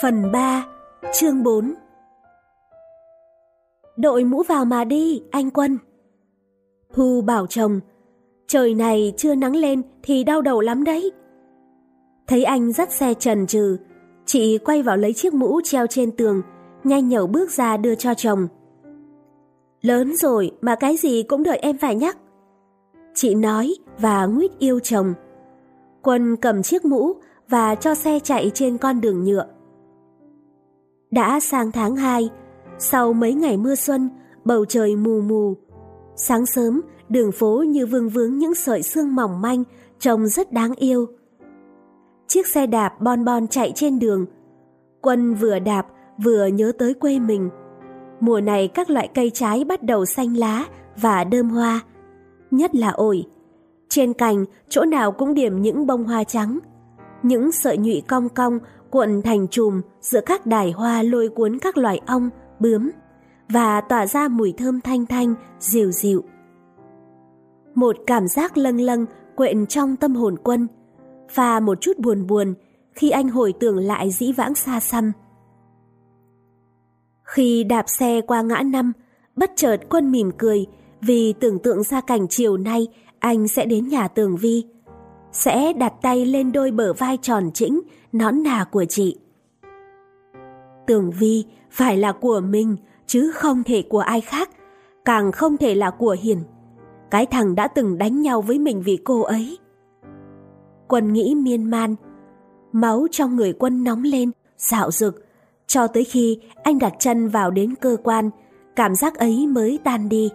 Phần 3, chương 4. Đội mũ vào mà đi, anh Quân. Thu bảo chồng, trời này chưa nắng lên thì đau đầu lắm đấy. Thấy anh dắt xe chần chừ, chị quay vào lấy chiếc mũ treo trên tường, nhanh nhẩu bước ra đưa cho chồng. Lớn rồi mà cái gì cũng đợi em phải nhắc, chị nói và nguýt yêu chồng. Quân cầm chiếc mũ và cho xe chạy trên con đường nhựa. Đã sang tháng 2, sau mấy ngày mưa xuân, bầu trời mù mù. Sáng sớm, đường phố như vương vướng những sợi sương mỏng manh, trông rất đáng yêu. Chiếc xe đạp bon bon chạy trên đường. Quân vừa đạp vừa nhớ tới quê mình. Mùa này các loại cây trái bắt đầu xanh lá và đơm hoa, nhất là ổi. Trên cành chỗ nào cũng điểm những bông hoa trắng. Những sợi nhụy cong cong cuộn thành chùm giữa các đài hoa lôi cuốn các loài ong, bướm và tỏa ra mùi thơm thanh thanh, dịu dịu. Một cảm giác lâng lâng quện trong tâm hồn Quân, và một chút buồn buồn khi anh hồi tưởng lại dĩ vãng xa xăm. Khi đạp xe qua ngã 5, bất chợt Quân mỉm cười vì tưởng tượng ra cảnh chiều nay anh sẽ đến nhà Tường Vi, sẽ đặt tay lên đôi bờ vai tròn trĩnh, nõn nà của chị. Tường Vi phải là của mình, chứ không thể của ai khác, càng không thể là của Hiền, cái thằng đã từng đánh nhau với mình vì cô ấy. Quân nghĩ miên man, máu trong người Quân nóng lên, dạo dực, cho tới khi anh đặt chân vào đến cơ quan, cảm giác ấy mới tan đi.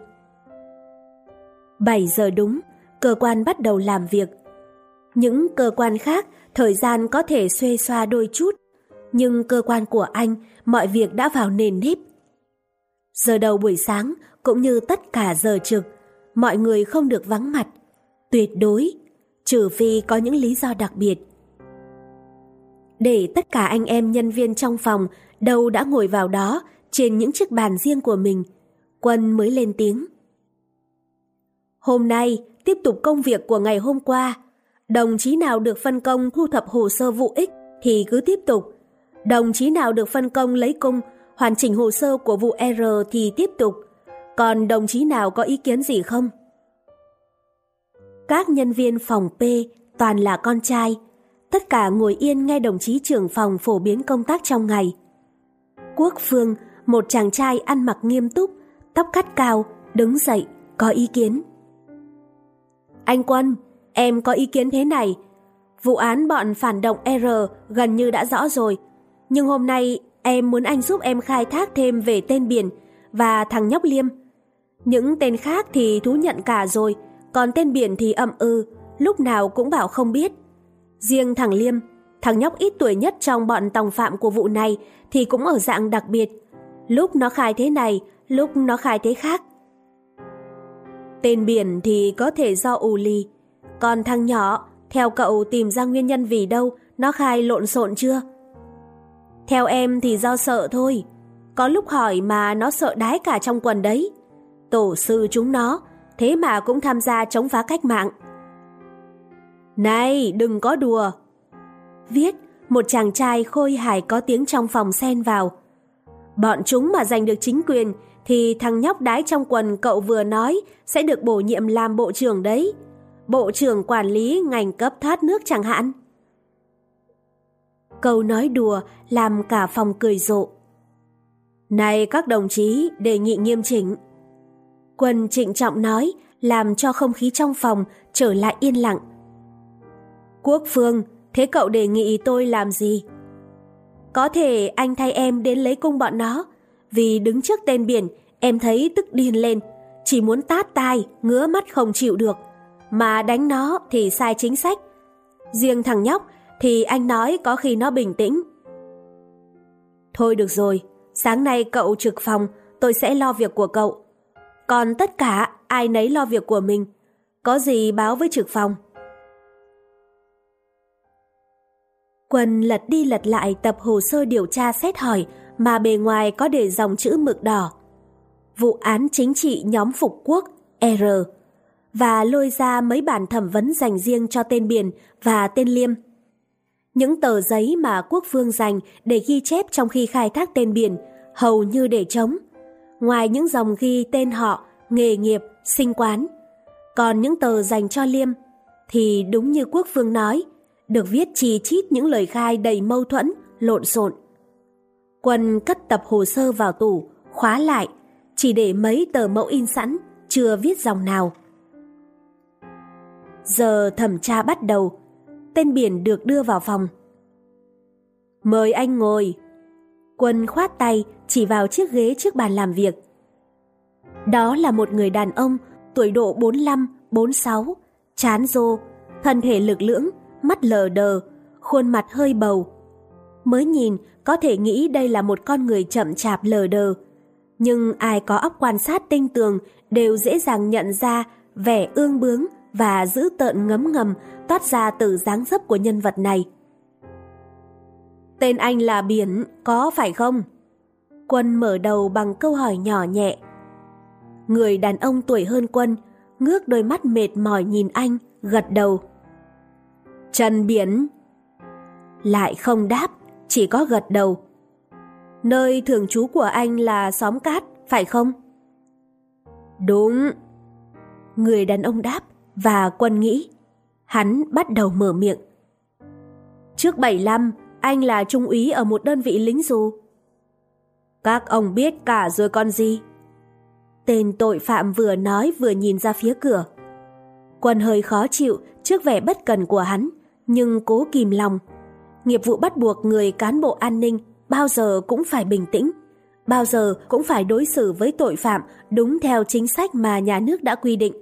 7 giờ đúng, cơ quan bắt đầu làm việc. Những cơ quan khác, thời gian có thể xuê xoa đôi chút, nhưng cơ quan của anh, mọi việc đã vào nền nếp. Giờ đầu buổi sáng, cũng như tất cả giờ trực, mọi người không được vắng mặt, tuyệt đối, trừ phi có những lý do đặc biệt. Để tất cả anh em nhân viên trong phòng đâu đã ngồi vào đó trên những chiếc bàn riêng của mình, Quân mới lên tiếng. Hôm nay, tiếp tục công việc của ngày hôm qua. Đồng chí nào được phân công thu thập hồ sơ vụ X thì cứ tiếp tục. Đồng chí nào được phân công lấy cung, hoàn chỉnh hồ sơ của vụ R thì tiếp tục. Còn đồng chí nào có ý kiến gì không? Các nhân viên phòng P toàn là con trai. Tất cả ngồi yên nghe đồng chí trưởng phòng phổ biến công tác trong ngày. Quốc Phương, một chàng trai ăn mặc nghiêm túc, tóc cắt cao, đứng dậy, có ý kiến. Anh Quân, em có ý kiến thế này. Vụ án bọn phản động R gần như đã rõ rồi. Nhưng hôm nay em muốn anh giúp em khai thác thêm về tên Biển và thằng nhóc Liêm. Những tên khác thì thú nhận cả rồi, còn tên Biển thì ậm lúc nào cũng bảo không biết. Riêng thằng Liêm, thằng nhóc ít tuổi nhất trong bọn tòng phạm của vụ này thì cũng ở dạng đặc biệt. Lúc nó khai thế này, lúc nó khai thế khác. Tên Biển thì có thể do ù lì. Còn thằng nhỏ, theo cậu tìm ra nguyên nhân vì đâu nó khai lộn xộn chưa? Theo em thì do sợ thôi. Có lúc hỏi mà nó sợ đái cả trong quần đấy. Tổ sư chúng nó, thế mà cũng tham gia chống phá cách mạng. Này, đừng có đùa. Viết, một chàng trai khôi hài có tiếng trong phòng xen vào. Bọn chúng mà giành được chính quyền thì thằng nhóc đái trong quần cậu vừa nói sẽ được bổ nhiệm làm bộ trưởng đấy. Bộ trưởng quản lý ngành cấp thoát nước chẳng hạn. Câu nói đùa làm cả phòng cười rộ. Này các đồng chí, đề nghị nghiêm chỉnh. Quân trịnh trọng nói, làm cho không khí trong phòng trở lại yên lặng. Quốc Phương, thế cậu đề nghị tôi làm gì? Có thể anh thay em đến lấy cung bọn nó, vì đứng trước tên Biển em thấy tức điên lên, chỉ muốn tát tai, ngứa mắt không chịu được. Mà đánh nó thì sai chính sách. Riêng thằng nhóc thì anh nói có khi nó bình tĩnh. Thôi được rồi, sáng nay cậu trực phòng, tôi sẽ lo việc của cậu. Còn tất cả ai nấy lo việc của mình. Có gì báo với trực phòng. Quân lật đi lật lại tập hồ sơ điều tra xét hỏi mà bề ngoài có để dòng chữ mực đỏ. Vụ án chính trị nhóm Phục Quốc, R, và lôi ra mấy bản thẩm vấn dành riêng cho tên Biển và tên Liêm. Những tờ giấy mà Quốc Phương dành để ghi chép trong khi khai thác tên biển hầu như để trống. Ngoài những dòng ghi tên họ, nghề nghiệp, sinh quán, còn những tờ dành cho Liêm thì đúng như Quốc Phương nói, được viết chi chít những lời khai đầy mâu thuẫn, lộn xộn. Quân cất tập hồ sơ vào tủ, khóa lại, chỉ để mấy tờ mẫu in sẵn, chưa viết dòng nào. Giờ thẩm tra bắt đầu, tên biển được đưa vào phòng. Mời anh ngồi. Quân khoát tay chỉ vào chiếc ghế trước bàn làm việc. Đó là một người đàn ông tuổi độ 45, 46, trán rô, thân thể lực lưỡng, mắt lờ đờ, khuôn mặt hơi bầu. Mới nhìn có thể nghĩ đây là một con người chậm chạp lờ đờ, nhưng ai có óc quan sát tinh tường đều dễ dàng nhận ra vẻ ương bướng và dữ tợn ngấm ngầm toát ra từ dáng dấp của nhân vật này. Tên anh là Biển, có phải không? Quân mở đầu bằng câu hỏi nhỏ nhẹ. Người đàn ông tuổi hơn Quân ngước đôi mắt mệt mỏi nhìn anh, gật đầu. Trần Biển. Lại không đáp, chỉ có gật đầu. Nơi thường trú của anh là xóm Cát, phải không? Đúng. Người đàn ông đáp và Quân nghĩ. Hắn bắt đầu mở miệng. Trước 75, anh là trung úy ở một đơn vị lính dù. Các ông biết cả rồi con gì? Tên tội phạm vừa nói vừa nhìn ra phía cửa. Quân hơi khó chịu trước vẻ bất cần của hắn, nhưng cố kìm lòng. Nghiệp vụ bắt buộc người cán bộ an ninh bao giờ cũng phải bình tĩnh, bao giờ cũng phải đối xử với tội phạm đúng theo chính sách mà nhà nước đã quy định.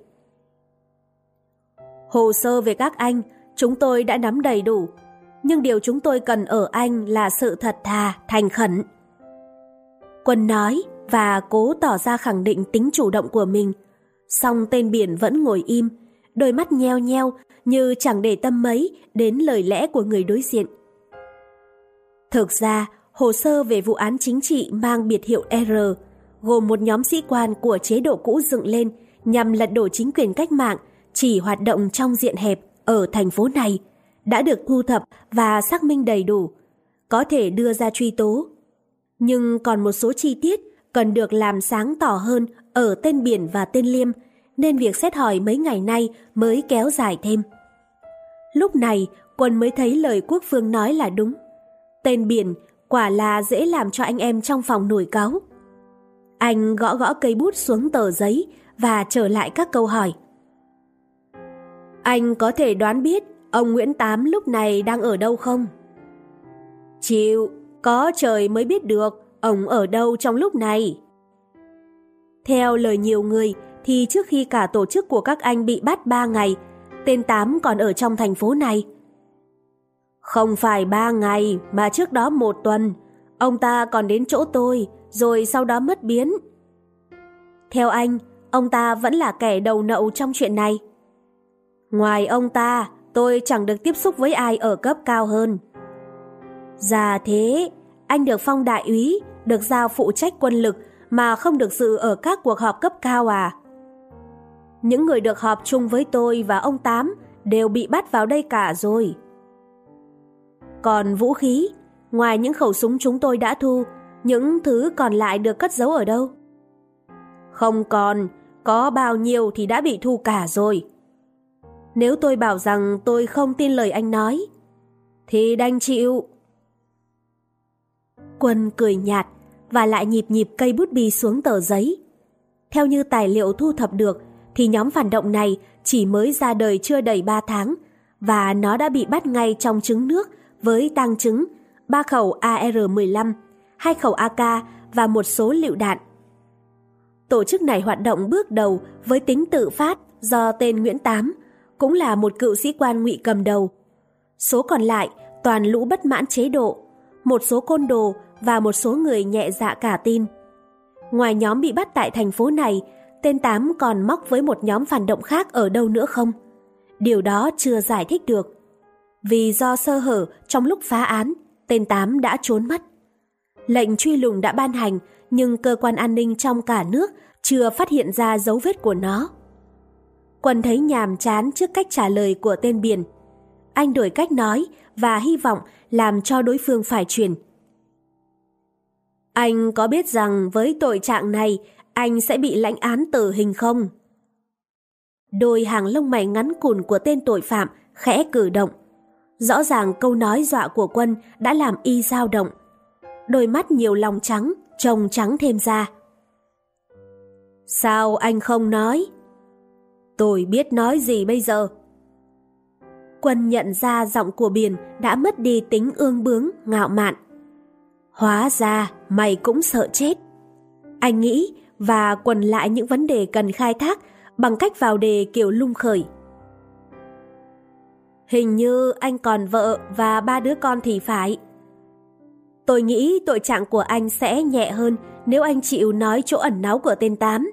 Hồ sơ về các anh, chúng tôi đã nắm đầy đủ, nhưng điều chúng tôi cần ở anh là sự thật thà, thành khẩn. Quân nói và cố tỏ ra khẳng định tính chủ động của mình, song tên Biển vẫn ngồi im, đôi mắt nheo nheo như chẳng để tâm mấy đến lời lẽ của người đối diện. Thực ra, hồ sơ về vụ án chính trị mang biệt hiệu R, gồm một nhóm sĩ quan của chế độ cũ dựng lên nhằm lật đổ chính quyền cách mạng, chỉ hoạt động trong diện hẹp ở thành phố này, đã được thu thập và xác minh đầy đủ, có thể đưa ra truy tố. Nhưng còn một số chi tiết cần được làm sáng tỏ hơn ở tên Biển và tên Liêm, nên việc xét hỏi mấy ngày nay mới kéo dài thêm. Lúc này, Quân mới thấy lời Quốc Phương nói là đúng. Tên Biển quả là dễ làm cho anh em trong phòng nổi cáu. Anh gõ gõ cây bút xuống tờ giấy và trở lại các câu hỏi. Anh có thể đoán biết ông Nguyễn Tám lúc này đang ở đâu không? Chịu, có trời mới biết được ông ở đâu trong lúc này. Theo lời nhiều người thì trước khi cả tổ chức của các anh bị bắt 3 ngày, tên Tám còn ở trong thành phố này. Không phải 3 ngày mà trước đó 1 tuần, ông ta còn đến chỗ tôi rồi sau đó mất biến. Theo anh, ông ta vẫn là kẻ đầu nậu trong chuyện này. Ngoài ông ta, tôi chẳng được tiếp xúc với ai ở cấp cao hơn. Dạ thế, anh được phong đại úy, được giao phụ trách quân lực mà không được dự ở các cuộc họp cấp cao à? Những người được họp chung với tôi và ông Tám đều bị bắt vào đây cả rồi. Còn vũ khí, ngoài những khẩu súng chúng tôi đã thu, những thứ còn lại được cất giấu ở đâu? Không còn, có bao nhiêu thì đã bị thu cả rồi. Nếu tôi bảo rằng tôi không tin lời anh nói, thì đành chịu. Quân cười nhạt và lại nhịp nhịp cây bút bi xuống tờ giấy. Theo như tài liệu thu thập được, thì nhóm phản động này chỉ mới ra đời chưa đầy 3 tháng, và nó đã bị bắt ngay trong trứng nước với tang chứng 3 khẩu AR-15, 2 khẩu AK và một số lựu đạn. Tổ chức này hoạt động bước đầu với tính tự phát do tên Nguyễn Tám, cũng là một cựu sĩ quan ngụy cầm đầu. Số còn lại toàn lũ bất mãn chế độ, một số côn đồ và một số người nhẹ dạ cả tin. Ngoài nhóm bị bắt tại thành phố này, tên Tám còn móc với một nhóm phản động khác ở đâu nữa không? Điều đó chưa giải thích được. Vì do sơ hở trong lúc phá án, tên Tám đã trốn mất. Lệnh truy lùng đã ban hành, nhưng cơ quan an ninh trong cả nước chưa phát hiện ra dấu vết của nó. Quân thấy nhàm chán trước cách trả lời của tên Biển. anh đổi cách nói và hy vọng làm cho đối phương phải chuyển. Anh có biết rằng với tội trạng này, anh sẽ bị lãnh án tử hình không? Đôi hàng lông mày ngắn cùn của tên tội phạm khẽ cử động. Rõ ràng câu nói dọa của Quân đã làm y dao động. Đôi mắt nhiều lòng trắng, trông trắng thêm ra. Sao anh không nói? Tôi biết nói gì bây giờ? Quân nhận ra giọng của Biển đã mất đi tính ương bướng, ngạo mạn. Hóa ra mày cũng sợ chết. Anh nghĩ và quần lại những vấn đề cần khai thác bằng cách vào đề kiểu lung khởi. Hình như anh còn vợ và 3 đứa con thì phải. Tôi nghĩ tội trạng của anh sẽ nhẹ hơn nếu anh chịu nói chỗ ẩn náu của tên Tám.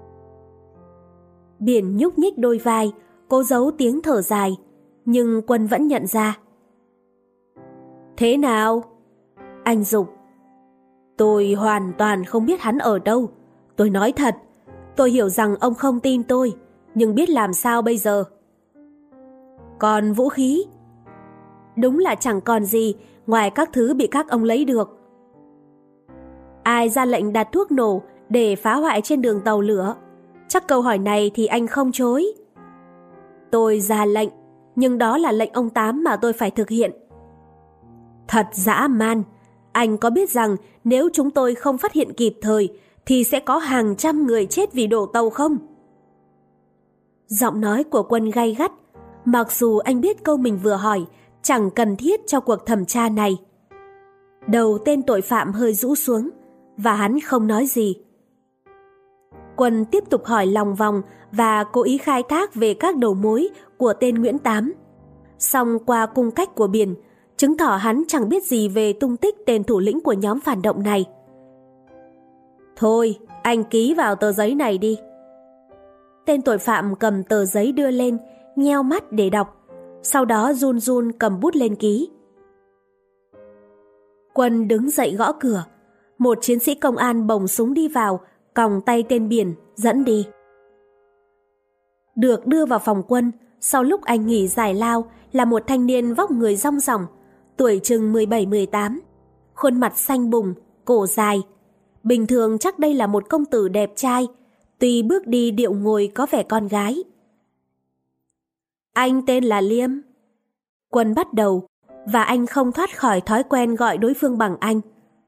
Biển nhúc nhích đôi vai, cố giấu tiếng thở dài, nhưng Quân vẫn nhận ra. Thế nào? Anh giục. Tôi hoàn toàn không biết hắn ở đâu. Tôi nói thật, tôi hiểu rằng ông không tin tôi, nhưng biết làm sao bây giờ? Còn vũ khí? Đúng là chẳng còn gì ngoài các thứ bị các ông lấy được. Ai ra lệnh đặt thuốc nổ để phá hoại trên đường tàu lửa? Chắc câu hỏi này thì anh không chối. Tôi ra lệnh, nhưng đó là lệnh ông Tám mà tôi phải thực hiện. Thật dã man. Anh có biết rằng nếu chúng tôi không phát hiện kịp thời thì sẽ có hàng trăm người chết vì đổ tàu không? Giọng nói của Quân gay gắt, mặc dù anh biết câu mình vừa hỏi chẳng cần thiết cho cuộc thẩm tra này. Đầu tên tội phạm hơi rũ xuống và hắn không nói gì. Quân tiếp tục hỏi lòng vòng và cố ý khai thác về các đầu mối của tên Nguyễn Tám. Song qua cung cách của Biển, chứng tỏ hắn chẳng biết gì về tung tích tên thủ lĩnh của nhóm phản động này. Thôi, anh ký vào tờ giấy này đi. Tên tội phạm cầm tờ giấy đưa lên, nheo mắt để đọc, sau đó run run cầm bút lên ký. Quân đứng dậy gõ cửa. Một chiến sĩ công an bồng súng đi vào, còng tay tên Biển, dẫn đi. Được đưa vào phòng Quân, sau lúc anh nghỉ giải lao là một thanh niên vóc người rong ròng, tuổi chừng 17-18, khuôn mặt xanh bùng, cổ dài. Bình thường chắc đây là một công tử đẹp trai, tuy bước đi điệu ngồi có vẻ con gái. Anh tên là Liêm. Quân bắt đầu, và anh không thoát khỏi thói quen gọi đối phương bằng anh.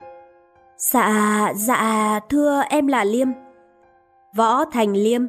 Dạ, thưa em là Liêm. Võ Thành Liêm.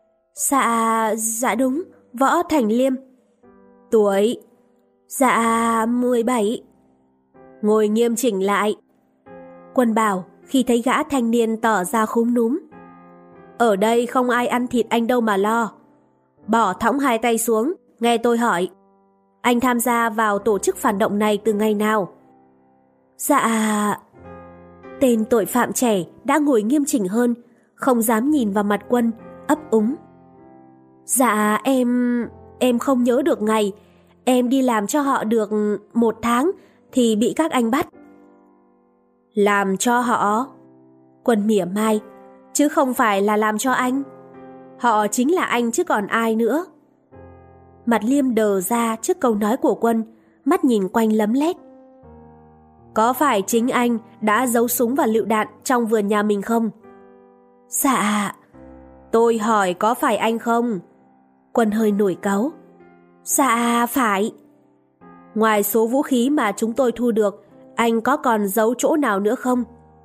Dạ đúng, Võ Thành Liêm. Tuổi? Dạ 17. Ngồi nghiêm chỉnh lại. Quân bảo khi thấy gã thanh niên tỏ ra khúm núm. Ở đây không ai ăn thịt anh đâu mà lo. Bỏ thõng 2 tay xuống, nghe tôi hỏi. Anh tham gia vào tổ chức phản động này từ ngày nào? Dạ... Tên tội phạm trẻ đã ngồi nghiêm chỉnh hơn, không dám nhìn vào mặt Quân, ấp úng. Dạ em không nhớ được ngày. Em đi làm cho họ được 1 tháng thì bị các anh bắt. Làm cho họ? Quân mỉa mai, chứ không phải là làm cho anh. Họ chính là anh chứ còn ai nữa. Mặt Liêm đờ ra trước câu nói của Quân, mắt nhìn quanh lấm lét. Có phải chính anh đã giấu súng và lựu đạn trong vườn nhà mình không? Dạ. Tôi hỏi có phải anh không? Quân hơi nổi cáu. Dạ, phải. Ngoài số vũ khí mà chúng tôi thu được, anh có còn giấu chỗ nào nữa không?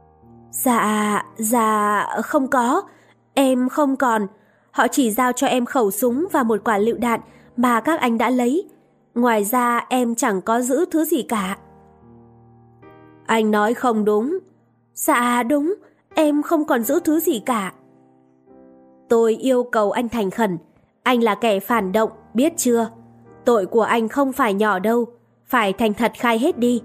Dạ, không có. Em không còn. Họ chỉ giao cho em khẩu súng và một quả lựu đạn mà các anh đã lấy. Ngoài ra em chẳng có giữ thứ gì cả. Anh nói không đúng. Dạ đúng, em không còn giữ thứ gì cả. Tôi yêu cầu anh thành khẩn. Anh là kẻ phản động, biết chưa? Tội của anh không phải nhỏ đâu. Phải thành thật khai hết đi.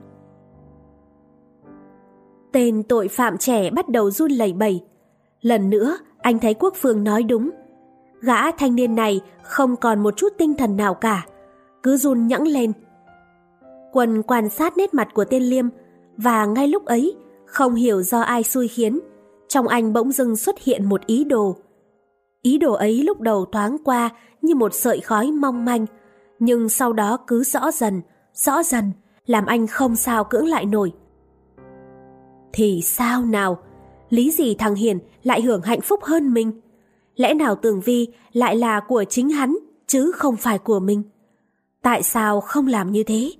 Tên tội phạm trẻ bắt đầu run lẩy bẩy. Lần nữa, anh thấy Quốc Phương nói đúng. Gã thanh niên này không còn một chút tinh thần nào cả, cứ run nhẵng lên. Quân quan sát nét mặt của tên Liêm, và ngay lúc ấy, không hiểu do ai xui khiến, trong anh bỗng dưng xuất hiện một ý đồ. Ý đồ ấy lúc đầu thoáng qua như một sợi khói mong manh, Nhưng sau đó cứ rõ dần, làm anh không sao cưỡng lại nổi. Thì sao nào? Lý gì thằng Hiền lại hưởng hạnh phúc hơn mình? Lẽ nào Tường Vi lại là của chính hắn, chứ không phải của mình? Tại sao không làm như thế?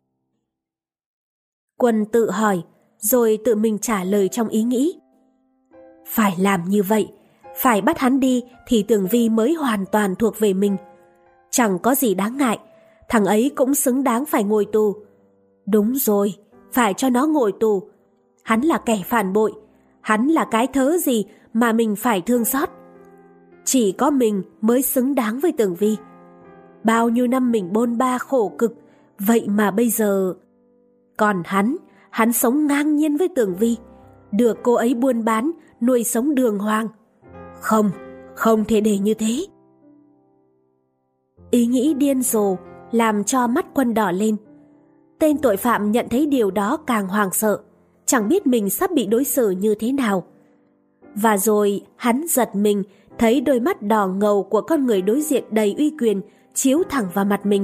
Quân tự hỏi, rồi tự mình trả lời trong ý nghĩ. Phải làm như vậy, phải bắt hắn đi thì Tường Vi mới hoàn toàn thuộc về mình. Chẳng có gì đáng ngại, thằng ấy cũng xứng đáng phải ngồi tù. Đúng rồi, phải cho nó ngồi tù. Hắn là kẻ phản bội, hắn là cái thớ gì mà mình phải thương xót. Chỉ có mình mới xứng đáng với Tường Vi. Bao nhiêu năm mình bôn ba khổ cực, vậy mà bây giờ... Còn hắn sống ngang nhiên với Tường Vi, được cô ấy buôn bán, nuôi sống đường hoàng. Không thể để như thế. Ý nghĩ điên rồ làm cho mắt Quân đỏ lên. Tên tội phạm nhận thấy điều đó càng hoảng sợ, chẳng biết mình sắp bị đối xử như thế nào. Và rồi hắn giật mình thấy đôi mắt đỏ ngầu của con người đối diện đầy uy quyền chiếu thẳng vào mặt mình.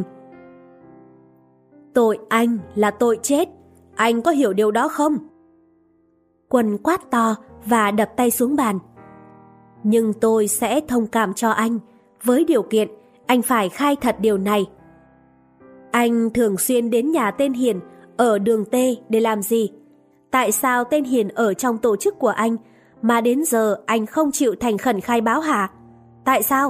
Tội anh là tội chết, anh có hiểu điều đó không? Quân quát to và đập tay xuống bàn. Nhưng tôi sẽ thông cảm cho anh, với điều kiện anh phải khai thật điều này. Anh thường xuyên đến nhà tên Hiền ở đường T để làm gì? Tại sao tên Hiền ở trong tổ chức của anh mà đến giờ anh không chịu thành khẩn khai báo hả? Tại sao?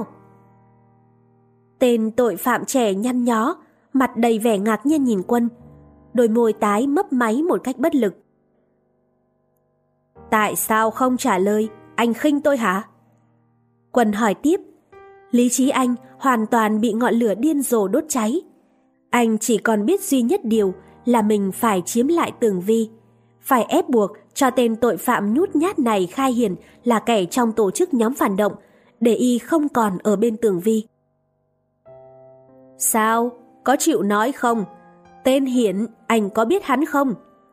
Tên tội phạm trẻ nhăn nhó, mặt đầy vẻ ngạc nhiên nhìn Quân, đôi môi tái mấp máy một cách bất lực. Tại sao không trả lời? Anh khinh tôi hả? Quân hỏi tiếp. Lý trí anh hoàn toàn bị ngọn lửa điên rồ đốt cháy. Anh chỉ còn biết duy nhất điều là mình phải chiếm lại Tường Vi, phải ép buộc cho tên tội phạm nhút nhát này khai Hiền là kẻ trong tổ chức nhóm phản động, để y không còn ở bên Tường Vi. Sao? Có chịu nói không? Tên Hiển, anh có biết hắn không?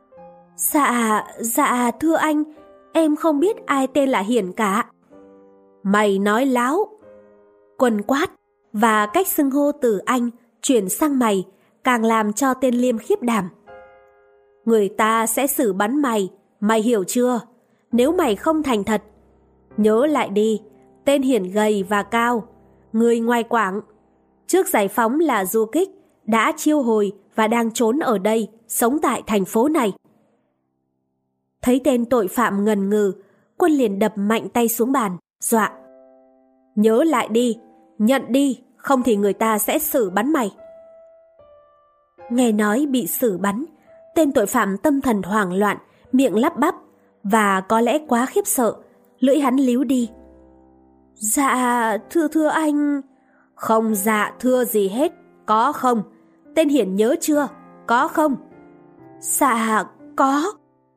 Dạ thưa anh, em không biết ai tên là Hiển cả. Mày nói láo! Quân quát, và cách xưng hô từ anh chuyển sang mày càng làm cho tên Liêm khiếp đảm. Người ta sẽ xử bắn mày, mày hiểu chưa? Nếu mày không thành thật. Nhớ lại đi, tên Hiển gầy và cao, người ngoài Quảng. Trước giải phóng là du kích, đã chiêu hồi và đang trốn ở đây, sống tại thành phố này. Thấy tên tội phạm ngần ngừ, Quân liền đập mạnh tay xuống bàn, dọa. Nhớ lại đi, nhận đi, không thì người ta sẽ xử bắn mày. Nghe nói bị xử bắn, tên tội phạm tâm thần hoảng loạn, miệng lắp bắp, và có lẽ quá khiếp sợ, lưỡi hắn líu đi. Dạ, thưa anh... Không dạ thưa gì hết, có không? Tên Hiển nhớ chưa, có không? Dạ, có.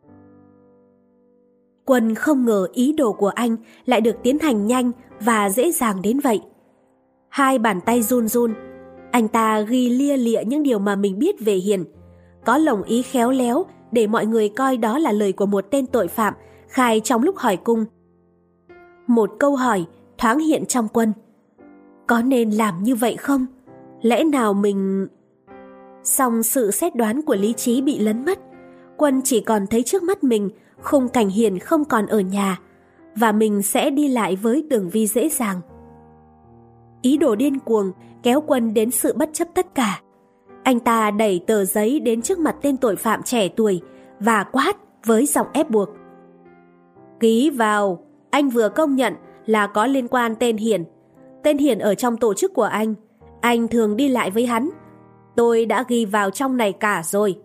Quân không ngờ ý đồ của anh lại được tiến hành nhanh và dễ dàng đến vậy. Hai bàn tay run run, anh ta ghi lia lịa những điều mà mình biết về Hiền, có lồng ý khéo léo để mọi người coi đó là lời của một tên tội phạm khai trong lúc hỏi cung. Một câu hỏi thoáng hiện trong Quân. Có nên làm như vậy không? Lẽ nào mình... Song sự xét đoán của lý trí bị lấn mất. Quân chỉ còn thấy trước mắt mình khung cảnh Hiền không còn ở nhà, và mình sẽ đi lại với Tường Vi dễ dàng. Ý đồ điên cuồng kéo Quân đến sự bất chấp tất cả. Anh ta đẩy tờ giấy đến trước mặt tên tội phạm trẻ tuổi và quát với giọng ép buộc. Ký vào, anh vừa công nhận là có liên quan tên Hiền. Tên Hiền ở trong tổ chức của anh thường đi lại với hắn. Tôi đã ghi vào trong này cả rồi.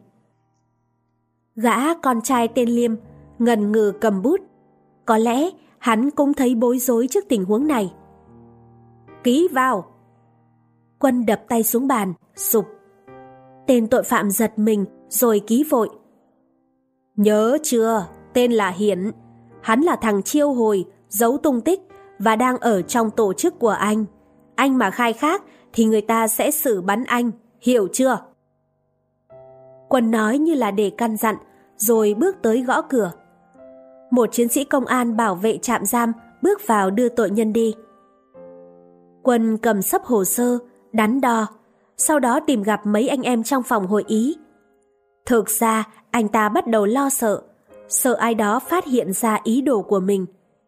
Gã con trai tên Liêm ngần ngừ cầm bút. Có lẽ hắn cũng thấy bối rối trước tình huống này. Ký vào. Quân đập tay xuống bàn, sụp. Tên tội phạm giật mình rồi ký vội. Nhớ chưa, tên là Hiển. Hắn là thằng chiêu hồi, giấu tung tích và đang ở trong tổ chức của anh. Anh mà khai khác thì người ta sẽ xử bắn anh, hiểu chưa? Quân nói như là để căn dặn, rồi bước tới gõ cửa. Một chiến sĩ công an bảo vệ trạm giam bước vào đưa tội nhân đi. Quân cầm xấp hồ sơ, đắn đo, sau đó tìm gặp mấy anh em trong phòng hội ý. Thực ra, anh ta bắt đầu lo sợ ai đó phát hiện ra ý đồ của mình.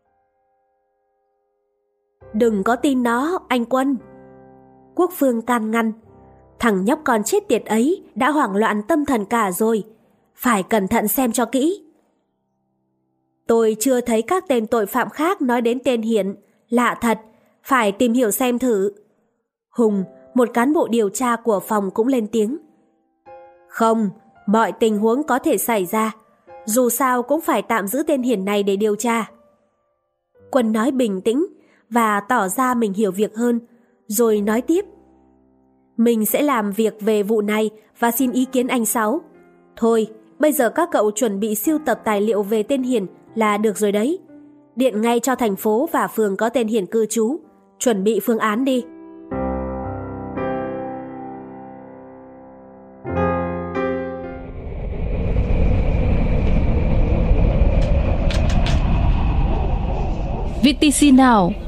Đừng có tin nó, anh Quân. Quốc Phương can ngăn. Thằng nhóc con chết tiệt ấy đã hoảng loạn tâm thần cả rồi. Phải cẩn thận xem cho kỹ. Tôi chưa thấy các tên tội phạm khác nói đến tên Hiển. Lạ thật, phải tìm hiểu xem thử. Hùng, một cán bộ điều tra của phòng cũng lên tiếng. Không, mọi tình huống có thể xảy ra. Dù sao cũng phải tạm giữ tên Hiển này để điều tra. Quân nói bình tĩnh và tỏ ra mình hiểu việc hơn, rồi nói tiếp. Mình sẽ làm việc về vụ này và xin ý kiến anh Sáu. Thôi, bây giờ các cậu chuẩn bị sưu tập tài liệu về tên Hiển là được rồi đấy. Điện ngay cho thành phố và phường có tên Hiển cư trú. Chuẩn bị phương án đi. VTC Now